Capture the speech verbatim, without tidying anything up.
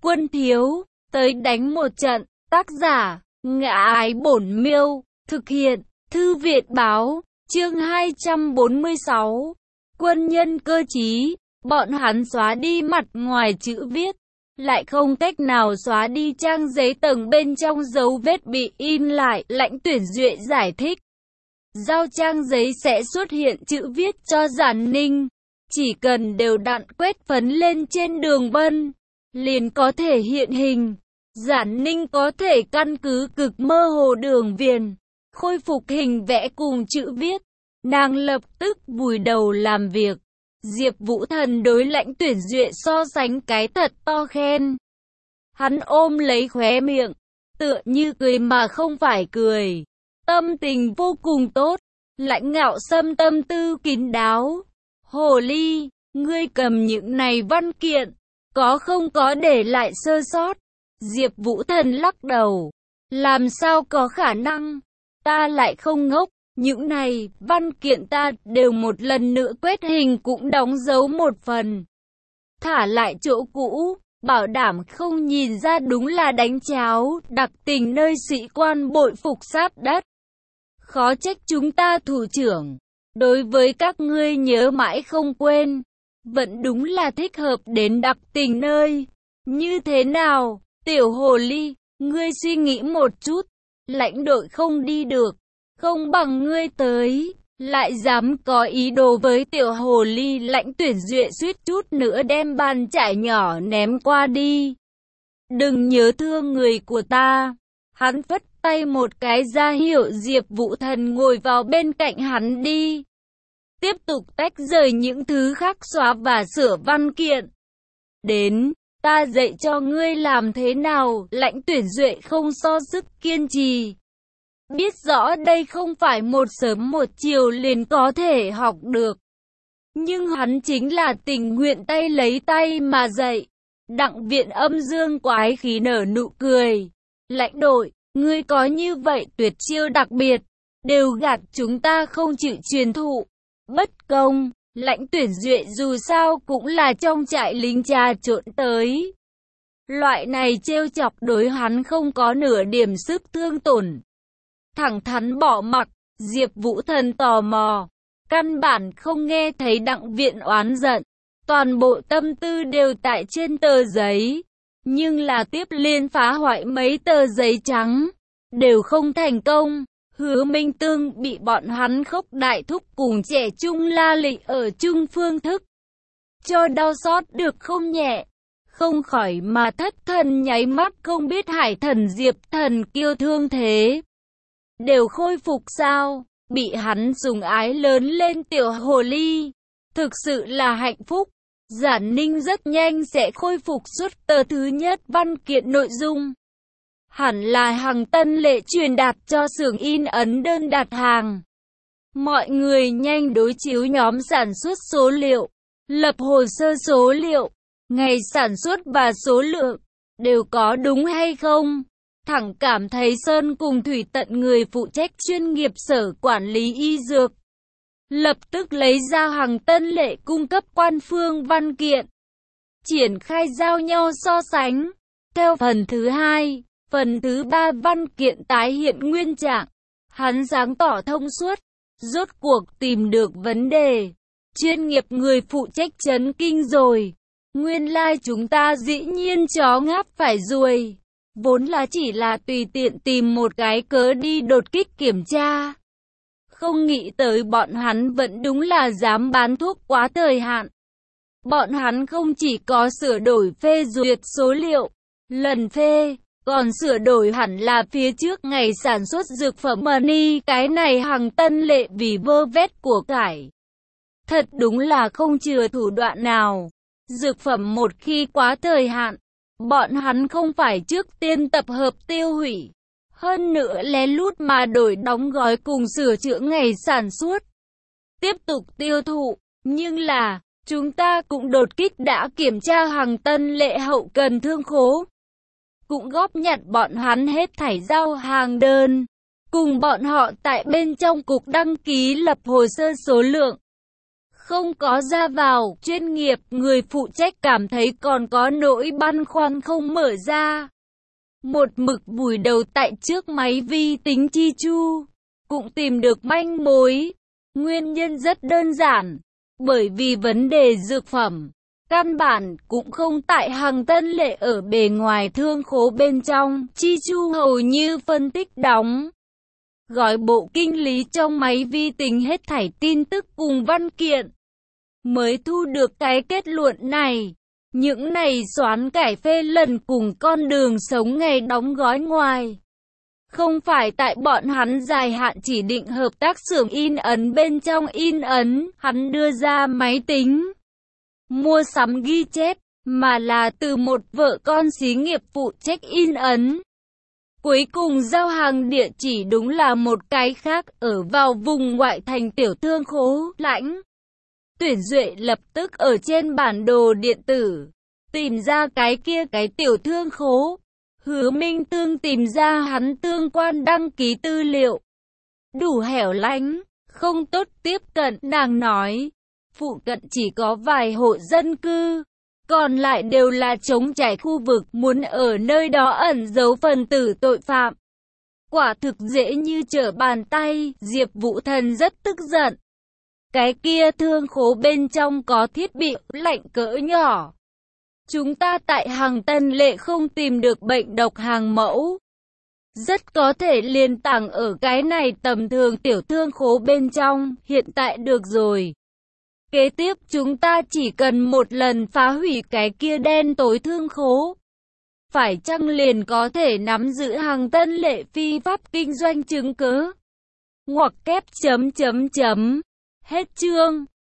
Quân thiếu, tới đánh một trận. Tác giả, Ngã Ái Bổn Miêu. Thực hiện, Thư viện báo. Chương hai trăm bốn mươi sáu. Quân nhân cơ trí. Bọn hắn xóa đi mặt ngoài chữ viết, lại không cách nào xóa đi trang giấy tầng bên trong dấu vết bị in lại. Lãnh Tuyển Duệ giải thích. Giao trang giấy sẽ xuất hiện chữ viết cho Giản Ninh. Chỉ cần đều đặn quét phấn lên trên đường vân, liền có thể hiện hình. Giản Ninh có thể căn cứ cực mơ hồ đường viền, khôi phục hình vẽ cùng chữ viết. Nàng lập tức vùi đầu làm việc. Diệp Vũ Thần đối Lãnh Tuyển Duệ so sánh cái thật to khen. Hắn ôm lấy khóe miệng, tựa như cười mà không phải cười. Tâm tình vô cùng tốt. Lãnh Ngạo Sâm tâm tư kín đáo. Hồ ly, ngươi cầm những này văn kiện, có không có để lại sơ sót? Diệp Vũ Thần lắc đầu. Làm sao có khả năng? Ta lại không ngốc. Những này, văn kiện ta đều một lần nữa quét hình cũng đóng dấu một phần. Thả lại chỗ cũ, bảo đảm không nhìn ra đúng là đánh cháo, đặc tình nơi sĩ quan bội phục sát đất. Khó trách chúng ta thủ trưởng. Đối với các ngươi nhớ mãi không quên. Vẫn đúng là thích hợp đến đặc tình nơi. Như thế nào, tiểu hồ ly, ngươi suy nghĩ một chút. Lãnh đội không đi được, không bằng ngươi tới. Lại dám có ý đồ với tiểu hồ ly. Lãnh Tuyển Duệ suýt chút nữa đem bàn chải nhỏ ném qua đi. Đừng nhớ thương người của ta. Hắn phất tay một cái ra hiệu Diệp Vũ Thần ngồi vào bên cạnh hắn đi. Tiếp tục tách rời những thứ khác xóa và sửa văn kiện. Đến, ta dạy cho ngươi làm thế nào. Lãnh Tuyển Duệ không so sức kiên trì. Biết rõ đây không phải một sớm một chiều liền có thể học được. Nhưng hắn chính là tình nguyện tay lấy tay mà dạy. Đặng Viện Âm dương quái khí nở nụ cười. Lãnh đội, ngươi có như vậy tuyệt chiêu đặc biệt, đều gạt chúng ta không chịu truyền thụ. Bất công, Lãnh Tuyển Duệ dù sao cũng là trong trại lính trà trộn tới. Loại này trêu chọc đối hắn không có nửa điểm sức thương tổn. Thẳng thắn bỏ mặc. Diệp Vũ Thần tò mò, căn bản không nghe thấy Đặng Viện oán giận. Toàn bộ tâm tư đều tại trên tờ giấy. Nhưng là tiếp liên phá hoại mấy tờ giấy trắng, đều không thành công. Hứa Minh Tương bị bọn hắn khốc đại thúc cùng trẻ trung la lị ở chung phương thức, cho đau xót được không nhẹ. Không khỏi mà thất thần nháy mắt không biết Hải Thần Diệp Thần kiêu thương thế. Đều khôi phục sao? Bị hắn dùng ái lớn lên tiểu hồ ly. Thực sự là hạnh phúc. Giản Ninh rất nhanh sẽ khôi phục suốt tờ thứ nhất văn kiện nội dung. Hẳn là Hằng Tân Lệ truyền đạt cho xưởng in ấn đơn đặt hàng. Mọi người nhanh đối chiếu nhóm sản xuất số liệu, lập hồ sơ số liệu, ngày sản xuất và số lượng, đều có đúng hay không. Thẳng cảm thấy Sơn cùng Thủy Tận người phụ trách chuyên nghiệp sở quản lý y dược. Lập tức lấy ra Hằng Tân Lệ cung cấp quan phương văn kiện. Triển khai giao nhau so sánh. Theo phần thứ hai, phần thứ ba văn kiện tái hiện nguyên trạng. Hắn sáng tỏ thông suốt. Rốt cuộc tìm được vấn đề. Chuyên nghiệp người phụ trách chấn kinh rồi. Nguyên lai like chúng ta dĩ nhiên chó ngáp phải ruồi. Vốn là chỉ là tùy tiện tìm một cái cớ đi đột kích kiểm tra. Không nghĩ tới bọn hắn vẫn đúng là dám bán thuốc quá thời hạn. Bọn hắn không chỉ có sửa đổi phê duyệt số liệu, lần phê, còn sửa đổi hẳn là phía trước ngày sản xuất dược phẩm money. Cái này Hằng Tân Lệ vì vơ vét của cải. Thật đúng là không chừa thủ đoạn nào. Dược phẩm một khi quá thời hạn, bọn hắn không phải trước tiên tập hợp tiêu hủy. Hơn nữa lén lút mà đổi đóng gói cùng sửa chữa ngày sản xuất. Tiếp tục tiêu thụ. Nhưng là, chúng ta cũng đột kích đã kiểm tra Hằng Tân Lệ hậu cần thương khố. Cũng góp nhặt bọn hắn hết thảy giao hàng đơn. Cùng bọn họ tại bên trong cục đăng ký lập hồ sơ số lượng. không có ra vào, chuyên nghiệp, người phụ trách cảm thấy còn có nỗi băn khoăn không mở ra. Một mực vùi đầu tại trước máy vi tính chi chu, cũng tìm được manh mối. Nguyên nhân rất đơn giản, bởi vì vấn đề dược phẩm, căn bản cũng không tại Hằng Tân Lệ ở bề ngoài thương khố bên trong, chi chu hầu như phân tích đóng. Gói bộ kinh lý trong máy vi tính hết thảy tin tức cùng văn kiện, mới thu được cái kết luận này. Những này xoán cải phê lần cùng con đường sống ngày đóng gói ngoài. Không phải tại bọn hắn dài hạn chỉ định hợp tác xưởng in ấn bên trong in ấn, hắn đưa ra máy tính, mua sắm ghi chép, mà là từ một vợ con xí nghiệp phụ trách in ấn. Cuối cùng giao hàng địa chỉ đúng là một cái khác, ở vào vùng ngoại thành tiểu thương khố, lãnh. Tuyển Duệ lập tức ở trên bản đồ điện tử, tìm ra cái kia cái tiểu thương khố. Hứa Minh Tương tìm ra hắn tương quan đăng ký tư liệu. Đủ hẻo lánh, không tốt tiếp cận, nàng nói. Phụ cận chỉ có vài hộ dân cư, còn lại đều là trống trải khu vực, muốn ở nơi đó ẩn giấu phần tử tội phạm. Quả thực dễ như trở bàn tay, Diệp Vũ Thần rất tức giận. Cái kia thương khố bên trong có thiết bị lạnh cỡ nhỏ. Chúng ta tại Hằng Tân Lệ không tìm được bệnh độc hàng mẫu. Rất có thể liền tàng ở cái này tầm thường tiểu thương khố bên trong, hiện tại được rồi. Kế tiếp chúng ta chỉ cần một lần phá hủy cái kia đen tối thương khố. Phải chăng liền có thể nắm giữ Hằng Tân Lệ phi pháp kinh doanh chứng cứ? Ngoặc kép chấm chấm chấm. Hết chương.